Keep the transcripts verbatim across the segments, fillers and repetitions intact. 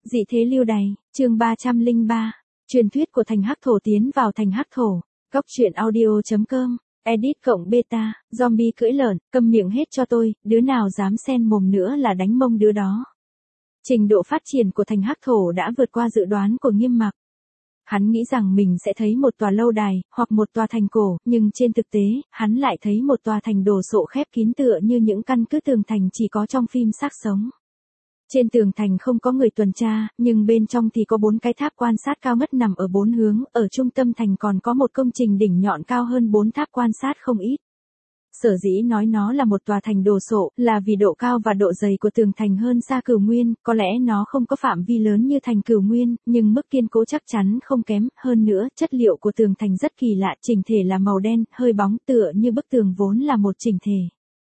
Dị thế lưu đày, chương ba trăm lẻ ba, truyền thuyết của thành hắc thổ tiến vào thành hắc thổ, góc truyện audio chấm com, edit cộng beta, zombie cưỡi lợn, câm miệng hết cho tôi, đứa nào dám xen mồm nữa là đánh mông đứa đó. Trình độ phát triển của thành hắc thổ đã vượt qua dự đoán của Nghiêm Mặc. Hắn nghĩ rằng mình sẽ thấy một tòa lâu đài, hoặc một tòa thành cổ, nhưng trên thực tế, hắn lại thấy một tòa thành đồ sộ khép kín tựa như những căn cứ tường thành chỉ có trong phim xác sống. Trên tường thành không có người tuần tra, nhưng bên trong thì có bốn cái tháp quan sát cao ngất nằm ở bốn hướng, ở trung tâm thành còn có một công trình đỉnh nhọn cao hơn bốn tháp quan sát không ít. Sở dĩ nói nó là một tòa thành đồ sộ, là vì độ cao và độ dày của tường thành hơn xa Cửu Nguyên, có lẽ nó không có phạm vi lớn như thành Cửu Nguyên, nhưng mức kiên cố chắc chắn không kém, hơn nữa, chất liệu của tường thành rất kỳ lạ, chỉnh thể là màu đen, hơi bóng tựa như bức tường vốn là một chỉnh thể.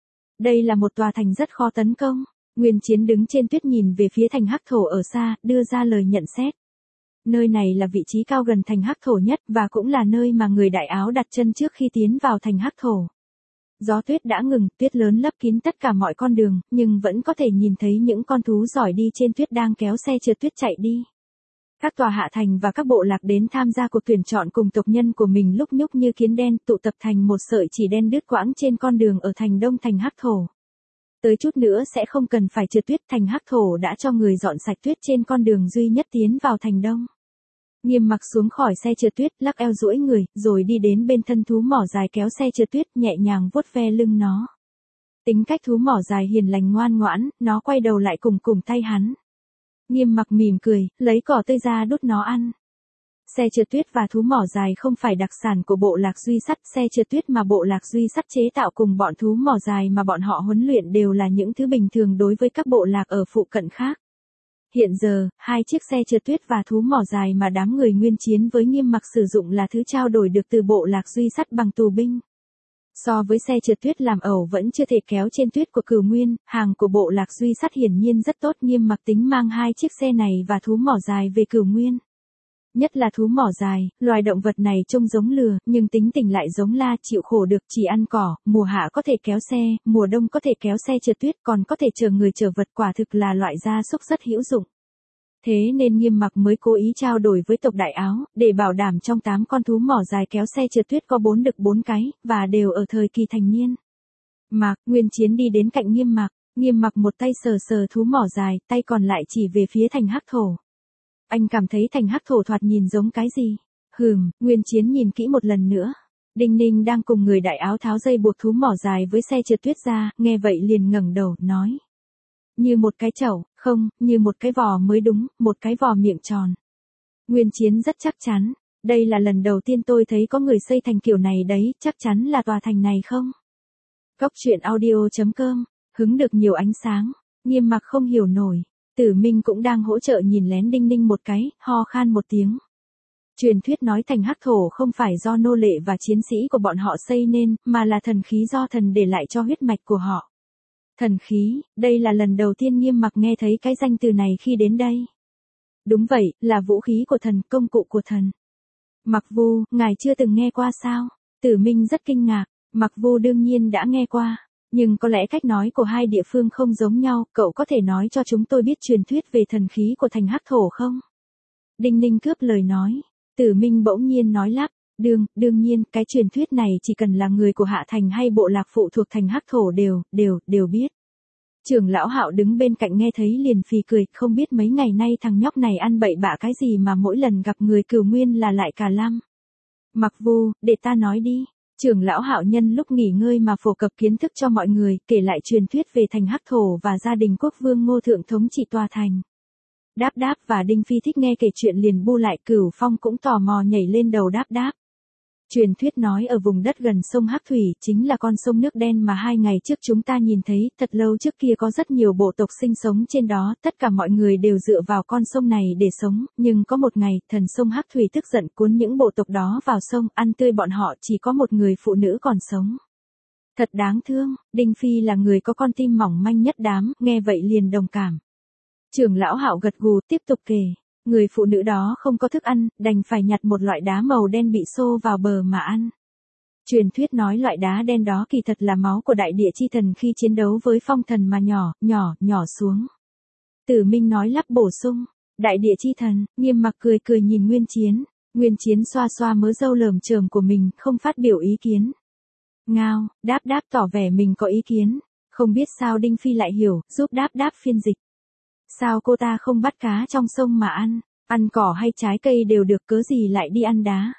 Đây là một tòa thành rất khó tấn công. Nguyên Chiến đứng trên tuyết nhìn về phía thành hắc thổ ở xa, đưa ra lời nhận xét. Nơi này là vị trí cao gần thành hắc thổ nhất, và cũng là nơi mà người Đại Áo đặt chân trước khi tiến vào thành hắc thổ. Gió tuyết đã ngừng, tuyết lớn lấp kín tất cả mọi con đường, nhưng vẫn có thể nhìn thấy những con thú giỏi đi trên tuyết đang kéo xe trượt tuyết chạy đi. Các tòa hạ thành và các bộ lạc đến tham gia cuộc tuyển chọn cùng tộc nhân của mình lúc nhúc như kiến đen, tụ tập thành một sợi chỉ đen đứt quãng trên con đường ở thành đông thành hắc thổ. Tới chút nữa sẽ không cần phải trượt tuyết, thành hắc thổ đã cho người dọn sạch tuyết trên con đường duy nhất tiến vào thành đông. Nghiêm Mặc xuống khỏi xe trượt tuyết, lắc eo duỗi người, rồi đi đến bên thân thú mỏ dài kéo xe trượt tuyết, nhẹ nhàng vuốt ve lưng nó. Tính cách thú mỏ dài hiền lành ngoan ngoãn, nó quay đầu lại cùng cùng tay hắn. Nghiêm Mặc mỉm cười, lấy cỏ tươi ra đút nó ăn. Xe trượt tuyết và thú mỏ dài không phải đặc sản của bộ lạc duy sắt, xe trượt tuyết mà bộ lạc duy sắt chế tạo cùng bọn thú mỏ dài mà bọn họ huấn luyện đều là những thứ bình thường đối với các bộ lạc ở phụ cận khác. Hiện giờ, hai chiếc xe trượt tuyết và thú mỏ dài mà đám người Nguyên Chiến với Nghiêm Mặc sử dụng là thứ trao đổi được từ bộ lạc duy sắt bằng tù binh. So với xe trượt tuyết làm ẩu vẫn chưa thể kéo trên tuyết của Cửu Nguyên, hàng của bộ lạc duy sắt hiển nhiên rất tốt. Nghiêm Mặc tính mang hai chiếc xe này và thú mỏ dài về Cửu Nguyên. Nhất là thú mỏ dài, loài động vật này trông giống lừa, nhưng tính tình lại giống la, chịu khổ được, chỉ ăn cỏ, mùa hạ có thể kéo xe, mùa đông có thể kéo xe trượt tuyết, còn có thể chở người chở vật, quả thực là loại gia súc rất hữu dụng. Thế nên Nghiêm Mặc mới cố ý trao đổi với tộc Đại Áo, để bảo đảm trong tám con thú mỏ dài kéo xe trượt tuyết có bốn đực bốn cái, và đều ở thời kỳ thành niên. Mặc, Nguyên Chiến đi đến cạnh Nghiêm Mặc, Nghiêm Mặc một tay sờ sờ thú mỏ dài, tay còn lại chỉ về phía thành hắc thổ. Anh cảm thấy thành hắc thổ thoạt nhìn giống cái gì? Hừm, Nguyên Chiến nhìn kỹ một lần nữa. Đinh Ninh đang cùng người Đại Áo tháo dây buộc thú mỏ dài với xe trượt tuyết ra, nghe vậy liền ngẩng đầu, nói. Như một cái chậu, không, như một cái vò mới đúng, một cái vò miệng tròn. Nguyên Chiến rất chắc chắn, đây là lần đầu tiên tôi thấy có người xây thành kiểu này đấy, chắc chắn là tòa thành này không? Góc truyện audio chấm com, hứng được nhiều ánh sáng, Nghiêm Mặc không hiểu nổi. Tử Minh cũng đang hỗ trợ nhìn lén Đinh Ninh một cái, ho khan một tiếng. Truyền thuyết nói thành hắc thổ không phải do nô lệ và chiến sĩ của bọn họ xây nên, mà là thần khí do thần để lại cho huyết mạch của họ. Thần khí, đây là lần đầu tiên Nghiêm Mặc nghe thấy cái danh từ này khi đến đây. Đúng vậy, là vũ khí của thần, công cụ của thần. Mặc Vu, ngài chưa từng nghe qua sao? Tử Minh rất kinh ngạc, Mặc Vu đương nhiên đã nghe qua. Nhưng có lẽ cách nói của hai địa phương không giống nhau, cậu có thể nói cho chúng tôi biết truyền thuyết về thần khí của thành hắc thổ không? Đinh Ninh cướp lời nói. Tử Minh bỗng nhiên nói lắp, đương, đương nhiên, cái truyền thuyết này chỉ cần là người của hạ thành hay bộ lạc phụ thuộc thành hắc thổ đều, đều, đều biết. Trưởng lão Hạo đứng bên cạnh nghe thấy liền phì cười, không biết mấy ngày nay thằng nhóc này ăn bậy bạ cái gì mà mỗi lần gặp người Cửu Nguyên là lại cả lăm. Mặc Vu, để ta nói đi. Trưởng lão Hạo nhân lúc nghỉ ngơi mà phổ cập kiến thức cho mọi người, kể lại truyền thuyết về thành hắc thổ và gia đình quốc vương Ngô Thượng thống trị tòa thành. Đáp Đáp và Đinh Phi thích nghe kể chuyện liền bu lại, Cửu Phong cũng tò mò nhảy lên đầu Đáp Đáp. Truyền thuyết nói ở vùng đất gần sông Hắc Thủy, chính là con sông nước đen mà hai ngày trước chúng ta nhìn thấy, thật lâu trước kia có rất nhiều bộ tộc sinh sống trên đó, tất cả mọi người đều dựa vào con sông này để sống, nhưng có một ngày, thần sông Hắc Thủy tức giận cuốn những bộ tộc đó vào sông, ăn tươi bọn họ, chỉ có một người phụ nữ còn sống. Thật đáng thương, Đinh Phi là người có con tim mỏng manh nhất đám, nghe vậy liền đồng cảm. Trưởng lão Hạo gật gù tiếp tục kể. Người phụ nữ đó không có thức ăn, đành phải nhặt một loại đá màu đen bị xô vào bờ mà ăn. Truyền thuyết nói loại đá đen đó kỳ thật là máu của đại địa chi thần khi chiến đấu với phong thần mà nhỏ, nhỏ, nhỏ xuống. Tử Minh nói lắp bổ sung, Đại địa chi thần, Nghiêm Mặc cười cười nhìn Nguyên Chiến. Nguyên Chiến xoa xoa mớ râu lởm chởm của mình, không phát biểu ý kiến. Ngao, đáp đáp tỏ vẻ mình có ý kiến. Không biết sao Đinh Phi lại hiểu, giúp đáp đáp phiên dịch. Sao cô ta không bắt cá trong sông mà ăn, ăn cỏ hay trái cây đều được, cớ gì lại đi ăn đá.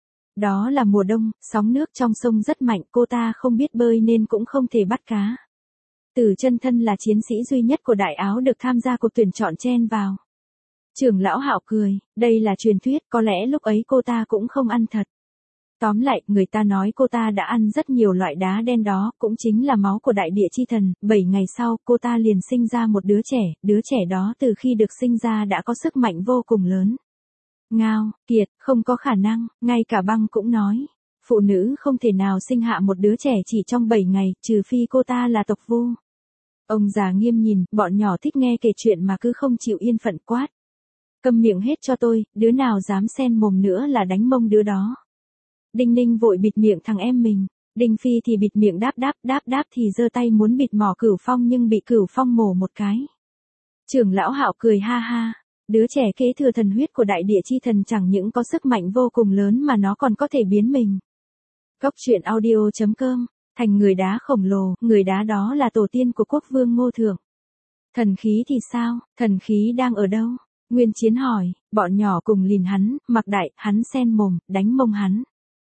Đó là mùa đông, sóng nước trong sông rất mạnh, cô ta không biết bơi nên cũng không thể bắt cá. Tử Chân thân là chiến sĩ duy nhất của Đại Áo được tham gia cuộc tuyển chọn chen vào. Trưởng lão Hạo cười, đây là truyền thuyết, có lẽ lúc ấy cô ta cũng không ăn thật. Tóm lại, người ta nói cô ta đã ăn rất nhiều loại đá đen đó, cũng chính là máu của đại địa chi thần. Bảy ngày sau, cô ta liền sinh ra một đứa trẻ, đứa trẻ đó từ khi được sinh ra đã có sức mạnh vô cùng lớn. Ngao, Kiệt, không có khả năng, ngay cả Băng cũng nói. Phụ nữ không thể nào sinh hạ một đứa trẻ chỉ trong bảy ngày, trừ phi cô ta là tộc Vu. Ông già Nghiêm nhìn, bọn nhỏ thích nghe kể chuyện mà cứ không chịu yên phận quát. Câm miệng hết cho tôi, đứa nào dám xen mồm nữa là đánh mông đứa đó. Đinh Ninh vội bịt miệng thằng em mình. Đinh Phi thì bịt miệng đáp đáp, đáp đáp thì giơ tay muốn bịt mỏ Cửu Phong nhưng bị Cửu Phong mổ một cái. Trưởng lão Hạo cười ha ha. Đứa trẻ kế thừa thần huyết của đại địa chi thần chẳng những có sức mạnh vô cùng lớn mà nó còn có thể biến mình. Cốc truyện audio chấm com. Thành người đá khổng lồ, người đá đó là tổ tiên của quốc vương Ngô Thượng. Thần khí thì sao, thần khí đang ở đâu? Nguyên Chiến hỏi, bọn nhỏ cùng lìn hắn, Mặc Đại, hắn xen mồm, đánh mông hắn.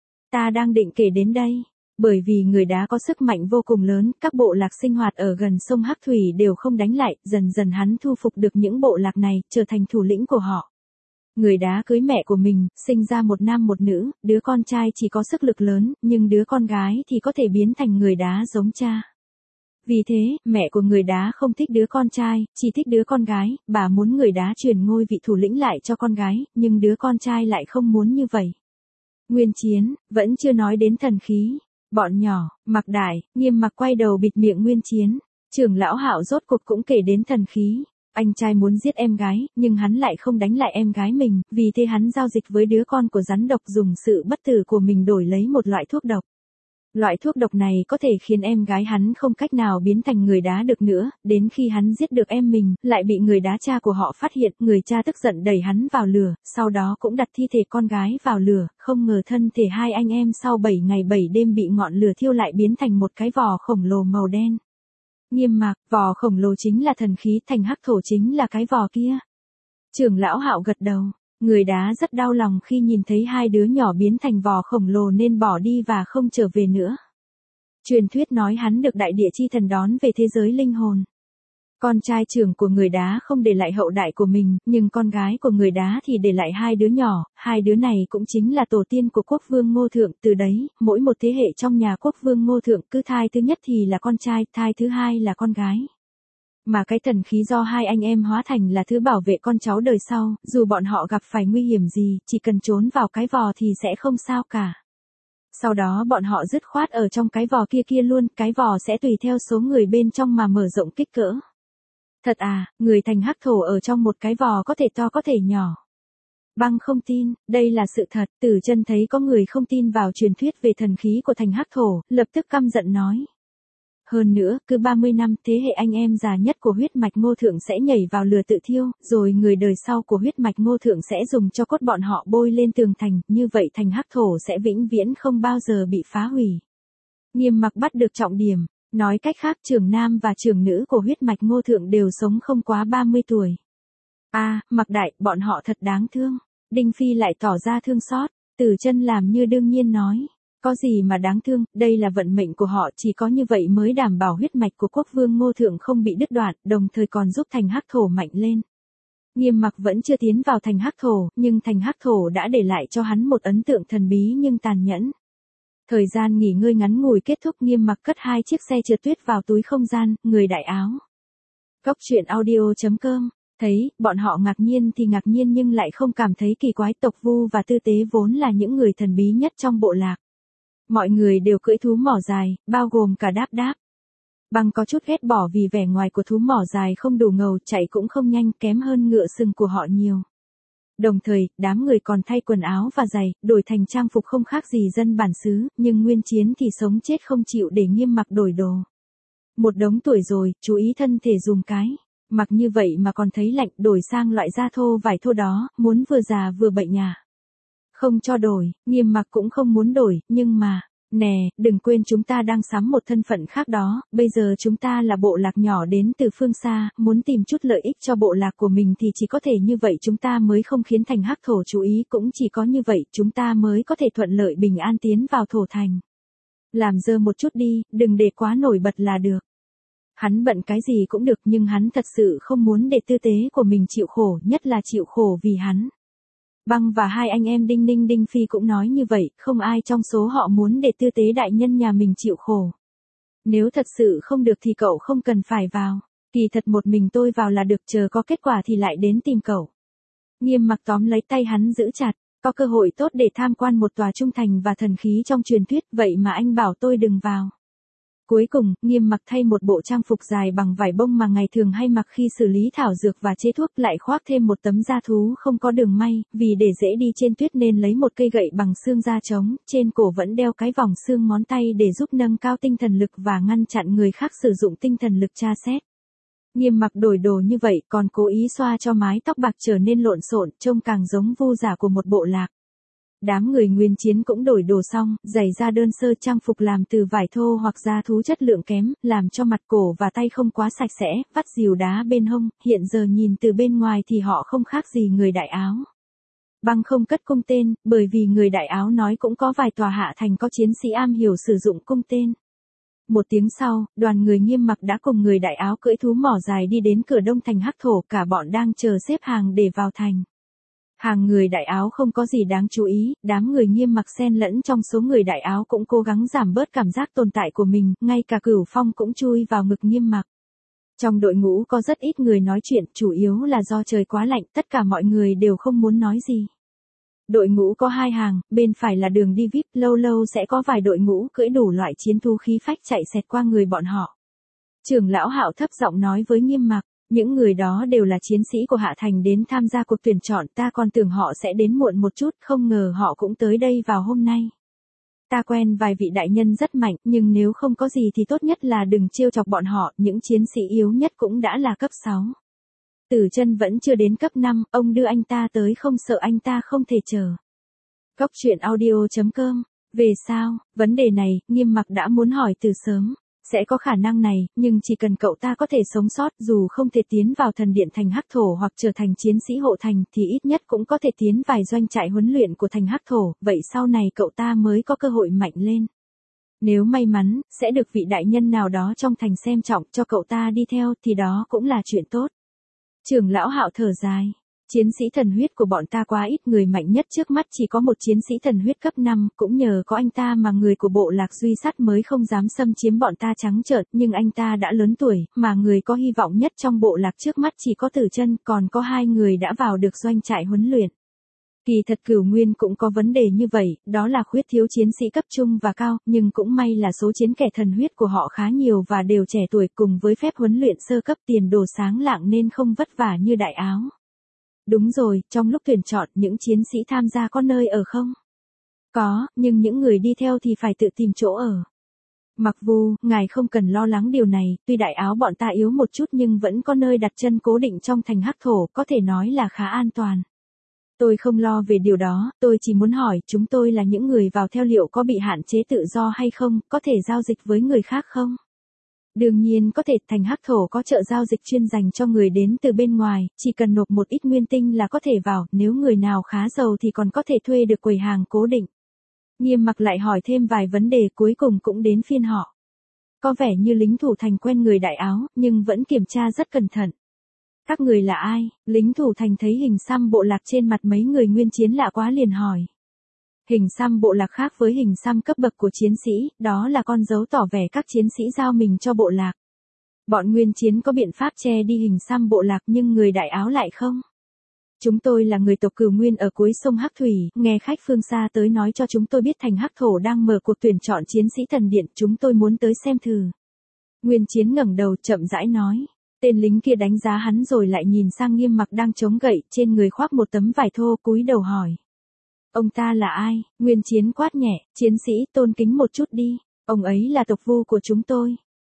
Ta đang định kể đến đây, bởi vì người đá có sức mạnh vô cùng lớn, các bộ lạc sinh hoạt ở gần sông Hắc Thủy đều không đánh lại, dần dần hắn thu phục được những bộ lạc này, trở thành thủ lĩnh của họ. Người đá cưới mẹ của mình, sinh ra một nam một nữ, đứa con trai chỉ có sức lực lớn, nhưng đứa con gái thì có thể biến thành người đá giống cha. Vì thế, mẹ của người đá không thích đứa con trai, chỉ thích đứa con gái, bà muốn người đá truyền ngôi vị thủ lĩnh lại cho con gái, nhưng đứa con trai lại không muốn như vậy. Nguyên Chiến, vẫn chưa nói đến thần khí. Bọn nhỏ, Mặc Đại, Nghiêm Mặc quay đầu bịt miệng Nguyên Chiến. Trưởng lão Hạo rốt cuộc cũng kể đến thần khí. Anh trai muốn giết em gái, nhưng hắn lại không đánh lại em gái mình, vì thế hắn giao dịch với đứa con của rắn độc dùng sự bất tử của mình đổi lấy một loại thuốc độc. Loại thuốc độc này có thể khiến em gái hắn không cách nào biến thành người đá được nữa, đến khi hắn giết được em mình, lại bị người đá cha của họ phát hiện, người cha tức giận đẩy hắn vào lửa, sau đó cũng đặt thi thể con gái vào lửa, không ngờ thân thể hai anh em sau bảy ngày bảy đêm bị ngọn lửa thiêu lại biến thành một cái vò khổng lồ màu đen. Nghiêm Mặc, vò khổng lồ chính là thần khí, thành hắc thổ chính là cái vò kia. Trưởng lão Hạo gật đầu. Người đá rất đau lòng khi nhìn thấy hai đứa nhỏ biến thành vò khổng lồ nên bỏ đi và không trở về nữa. Truyền thuyết nói hắn được đại địa chi thần đón về thế giới linh hồn. Con trai trưởng của người đá không để lại hậu đại của mình, nhưng con gái của người đá thì để lại hai đứa nhỏ, hai đứa này cũng chính là tổ tiên của quốc vương Ngô Thượng. Từ đấy, mỗi một thế hệ trong nhà quốc vương Ngô Thượng cứ thai thứ nhất thì là con trai, thai thứ hai là con gái. Mà cái thần khí do hai anh em hóa thành là thứ bảo vệ con cháu đời sau, dù bọn họ gặp phải nguy hiểm gì, chỉ cần trốn vào cái vò thì sẽ không sao cả. Sau đó bọn họ dứt khoát ở trong cái vò kia kia luôn, cái vò sẽ tùy theo số người bên trong mà mở rộng kích cỡ. Thật à, người thành hắc thổ ở trong một cái vò có thể to có thể nhỏ. Băng không tin, đây là sự thật. Tử Chân thấy có người không tin vào truyền thuyết về thần khí của thành hắc thổ, lập tức căm giận nói. Hơn nữa, cứ ba mươi năm, thế hệ anh em già nhất của huyết mạch Ngô Thượng sẽ nhảy vào lửa tự thiêu, rồi người đời sau của huyết mạch Ngô Thượng sẽ dùng cho cốt bọn họ bôi lên tường thành, như vậy thành hắc thổ sẽ vĩnh viễn không bao giờ bị phá hủy. Nghiêm Mặc bắt được trọng điểm, nói cách khác trưởng nam và trưởng nữ của huyết mạch Ngô Thượng đều sống không quá ba mươi tuổi. A, à, Mặc Đại, bọn họ thật đáng thương. Đinh Phi lại tỏ ra thương xót, Tử Chân làm như đương nhiên nói. Có gì mà đáng thương, đây là vận mệnh của họ, chỉ có như vậy mới đảm bảo huyết mạch của quốc vương Ngô Thượng không bị đứt đoạn, đồng thời còn giúp thành hắc thổ mạnh lên. Nghiêm Mặc vẫn chưa tiến vào thành hắc thổ, nhưng thành hắc thổ đã để lại cho hắn một ấn tượng thần bí nhưng tàn nhẫn. Thời gian nghỉ ngơi ngắn ngủi kết thúc, Nghiêm Mặc cất hai chiếc xe trượt tuyết vào túi không gian, người Đại Áo. Cốc truyện audio chấm com. Thấy, bọn họ ngạc nhiên thì ngạc nhiên nhưng lại không cảm thấy kỳ quái. Tộc Vu và Tư Tế vốn là những người thần bí nhất trong bộ lạc. Mọi người đều cưỡi thú mỏ dài, bao gồm cả Đáp Đáp. Băng có chút ghét bỏ vì vẻ ngoài của thú mỏ dài không đủ ngầu, chạy cũng không nhanh, kém hơn ngựa sừng của họ nhiều. Đồng thời, đám người còn thay quần áo và giày, đổi thành trang phục không khác gì dân bản xứ, nhưng Nguyên Chiến thì sống chết không chịu để Nghiêm Mặc đổi đồ. Một đống tuổi rồi, chú ý thân thể dùm cái. Mặc như vậy mà còn thấy lạnh, đổi sang loại da thô vải thô đó, muốn vừa già vừa bệnh à. Không cho đổi, Nghiêm Mặc cũng không muốn đổi, nhưng mà, nè, đừng quên chúng ta đang sắm một thân phận khác đó, bây giờ chúng ta là bộ lạc nhỏ đến từ phương xa, muốn tìm chút lợi ích cho bộ lạc của mình thì chỉ có thể như vậy chúng ta mới không khiến thành hắc thổ chú ý, cũng chỉ có như vậy chúng ta mới có thể thuận lợi bình an tiến vào thổ thành. Làm dơ một chút đi, đừng để quá nổi bật là được. Hắn bận cái gì cũng được nhưng hắn thật sự không muốn để tư tế của mình chịu khổ, nhất là chịu khổ vì hắn. Băng và hai anh em Đinh Ninh Đinh Phi cũng nói như vậy, không ai trong số họ muốn để tư tế đại nhân nhà mình chịu khổ. Nếu thật sự không được thì cậu không cần phải vào, kỳ thật một mình tôi vào là được, chờ có kết quả thì lại đến tìm cậu. Nghiêm Mặc tóm lấy tay hắn giữ chặt, có cơ hội tốt để tham quan một tòa trung thành và thần khí trong truyền thuyết, vậy mà anh bảo tôi đừng vào. Cuối cùng, Nghiêm Mặc thay một bộ trang phục dài bằng vải bông mà ngày thường hay mặc khi xử lý thảo dược và chế thuốc, lại khoác thêm một tấm da thú không có đường may, vì để dễ đi trên tuyết nên lấy một cây gậy bằng xương da trống, trên cổ vẫn đeo cái vòng xương ngón tay để giúp nâng cao tinh thần lực và ngăn chặn người khác sử dụng tinh thần lực tra xét. Nghiêm Mặc đổi đồ như vậy còn cố ý xoa cho mái tóc bạc trở nên lộn xộn, trông càng giống vu giả của một bộ lạc. Đám người Nguyên Chiến cũng đổi đồ xong, giày da đơn sơ, trang phục làm từ vải thô hoặc da thú chất lượng kém, làm cho mặt cổ và tay không quá sạch sẽ, vắt rìu đá bên hông, hiện giờ nhìn từ bên ngoài thì họ không khác gì người đại áo. Băng không cất cung tên, bởi vì người đại áo nói cũng có vài tòa hạ thành có chiến sĩ am hiểu sử dụng cung tên. Một tiếng sau, đoàn người Nghiêm Mặc đã cùng người đại áo cưỡi thú mỏ dài đi đến cửa đông thành hắc thổ, cả bọn đang chờ xếp hàng để vào thành. Hàng người đại áo không có gì đáng chú ý, đám người Nghiêm Mặc xen lẫn trong số người đại áo cũng cố gắng giảm bớt cảm giác tồn tại của mình, ngay cả Cửu Phong cũng chui vào ngực Nghiêm Mặc. Trong đội ngũ có rất ít người nói chuyện, chủ yếu là do trời quá lạnh, tất cả mọi người đều không muốn nói gì. Đội ngũ có hai hàng, bên phải là đường đi vi ai pi, lâu lâu sẽ có vài đội ngũ cưỡi đủ loại chiến thú khí phách chạy xẹt qua người bọn họ. Trưởng lão Hạo thấp giọng nói với Nghiêm Mặc, những người đó đều là chiến sĩ của Hạ Thành đến tham gia cuộc tuyển chọn, ta còn tưởng họ sẽ đến muộn một chút, không ngờ họ cũng tới đây vào hôm nay. Ta quen vài vị đại nhân rất mạnh, nhưng nếu không có gì thì tốt nhất là đừng trêu chọc bọn họ, những chiến sĩ yếu nhất cũng đã là cấp sáu. Tử Chân vẫn chưa đến cấp năm, ông đưa anh ta tới không sợ anh ta không thể chờ. Cốc truyện audio chấm com. Về sao, vấn đề này, Nghiêm Mặc đã muốn hỏi từ sớm. Sẽ có khả năng này, nhưng chỉ cần cậu ta có thể sống sót, dù không thể tiến vào thần điện thành hắc thổ hoặc trở thành chiến sĩ hộ thành, thì ít nhất cũng có thể tiến vài doanh trại huấn luyện của thành hắc thổ, vậy sau này cậu ta mới có cơ hội mạnh lên. Nếu may mắn, sẽ được vị đại nhân nào đó trong thành xem trọng cho cậu ta đi theo, thì đó cũng là chuyện tốt. Trưởng lão Hạo thở dài. Chiến sĩ thần huyết của bọn ta quá ít, người mạnh nhất trước mắt chỉ có một chiến sĩ thần huyết cấp năm, cũng nhờ có anh ta mà người của bộ lạc Duy Sắt mới không dám xâm chiếm bọn ta trắng trợn, nhưng anh ta đã lớn tuổi, mà người có hy vọng nhất trong bộ lạc trước mắt chỉ có Tử Chân, còn có hai người đã vào được doanh trại huấn luyện. Kỳ thật Cửu Nguyên cũng có vấn đề như vậy, đó là khuyết thiếu chiến sĩ cấp trung và cao, nhưng cũng may là số chiến kẻ thần huyết của họ khá nhiều và đều trẻ tuổi, cùng với phép huấn luyện sơ cấp tiền đồ sáng lạng nên không vất vả như đại áo. Đúng rồi, trong lúc tuyển chọn, những chiến sĩ tham gia có nơi ở không? Có, nhưng những người đi theo thì phải tự tìm chỗ ở. Mặc Vu, ngài không cần lo lắng điều này, tuy đại áo bọn ta yếu một chút nhưng vẫn có nơi đặt chân cố định trong thành hắc thổ, có thể nói là khá an toàn. Tôi không lo về điều đó, tôi chỉ muốn hỏi, chúng tôi là những người vào theo liệu có bị hạn chế tự do hay không, có thể giao dịch với người khác không? Đương nhiên có thể, thành hắc thổ có chợ giao dịch chuyên dành cho người đến từ bên ngoài, chỉ cần nộp một ít nguyên tinh là có thể vào, nếu người nào khá giàu thì còn có thể thuê được quầy hàng cố định. Nghiêm Mặc lại hỏi thêm vài vấn đề, cuối cùng cũng đến phiên họ. Có vẻ như lính thủ thành quen người đại áo, nhưng vẫn kiểm tra rất cẩn thận. Các người là ai? Lính thủ thành thấy hình xăm bộ lạc trên mặt mấy người Nguyên Chiến lạ quá liền hỏi. Hình xăm bộ lạc khác với hình xăm cấp bậc của chiến sĩ, đó là con dấu tỏ vẻ các chiến sĩ giao mình cho bộ lạc. Bọn Nguyên Chiến có biện pháp che đi hình xăm bộ lạc nhưng người đại áo lại không. Chúng tôi là người tộc Cửu Nguyên ở cuối sông Hắc Thủy, nghe khách phương xa tới nói cho chúng tôi biết thành hắc thổ đang mở cuộc tuyển chọn chiến sĩ thần điện, chúng tôi muốn tới xem thử. Nguyên Chiến ngẩng đầu chậm rãi nói. Tên lính kia đánh giá hắn rồi lại nhìn sang Nghiêm Mặc đang chống gậy, trên người khoác một tấm vải thô, cúi đầu hỏi. Ông ta là ai? Nguyên Chiến quát nhẹ, chiến sĩ tôn kính một chút đi, ông ấy là tộc Vu của chúng tôi.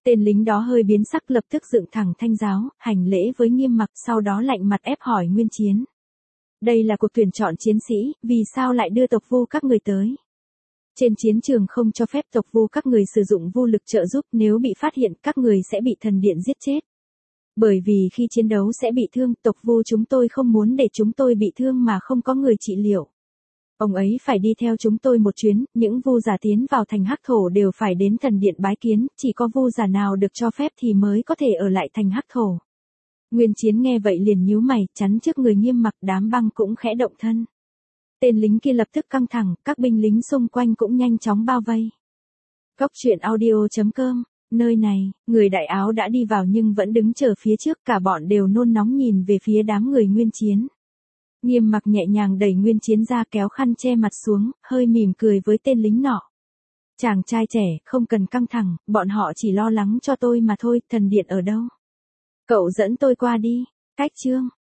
Tên lính đó hơi biến sắc lập tức dựng thẳng thanh giáo, hành lễ với Nghiêm Mặc, sau đó lạnh mặt ép hỏi Nguyên Chiến. Đây là cuộc tuyển chọn chiến sĩ, vì sao lại đưa tộc Vu các người tới? Trên chiến trường không cho phép tộc Vu các người sử dụng vô lực trợ giúp, nếu bị phát hiện các người sẽ bị thần điện giết chết. Bởi vì khi chiến đấu sẽ bị thương, tộc Vu chúng tôi không muốn để chúng tôi bị thương mà không có người trị liệu. Ông ấy phải đi theo chúng tôi một chuyến, những Vu giả tiến vào thành Hắc Thổ đều phải đến thần điện bái kiến, chỉ có Vu giả nào được cho phép thì mới có thể ở lại thành Hắc Thổ. Nguyên Chiến nghe vậy liền nhíu mày, chắn trước người Nghiêm Mặc, đám băng cũng khẽ động thân. Tên lính kia lập tức căng thẳng, các binh lính xung quanh cũng nhanh chóng bao vây. Cốc truyện audio chấm com, nơi này, người đại áo đã đi vào nhưng vẫn đứng chờ phía trước, cả bọn đều nôn nóng nhìn về phía đám người Nguyên Chiến. Nghiêm Mặc nhẹ nhàng đẩy Nguyên Chiến ra, kéo khăn che mặt xuống, hơi mỉm cười với tên lính nọ. Chàng trai trẻ, không cần căng thẳng, bọn họ chỉ lo lắng cho tôi mà thôi, thần điện ở đâu? Cậu dẫn tôi qua đi. Cách chương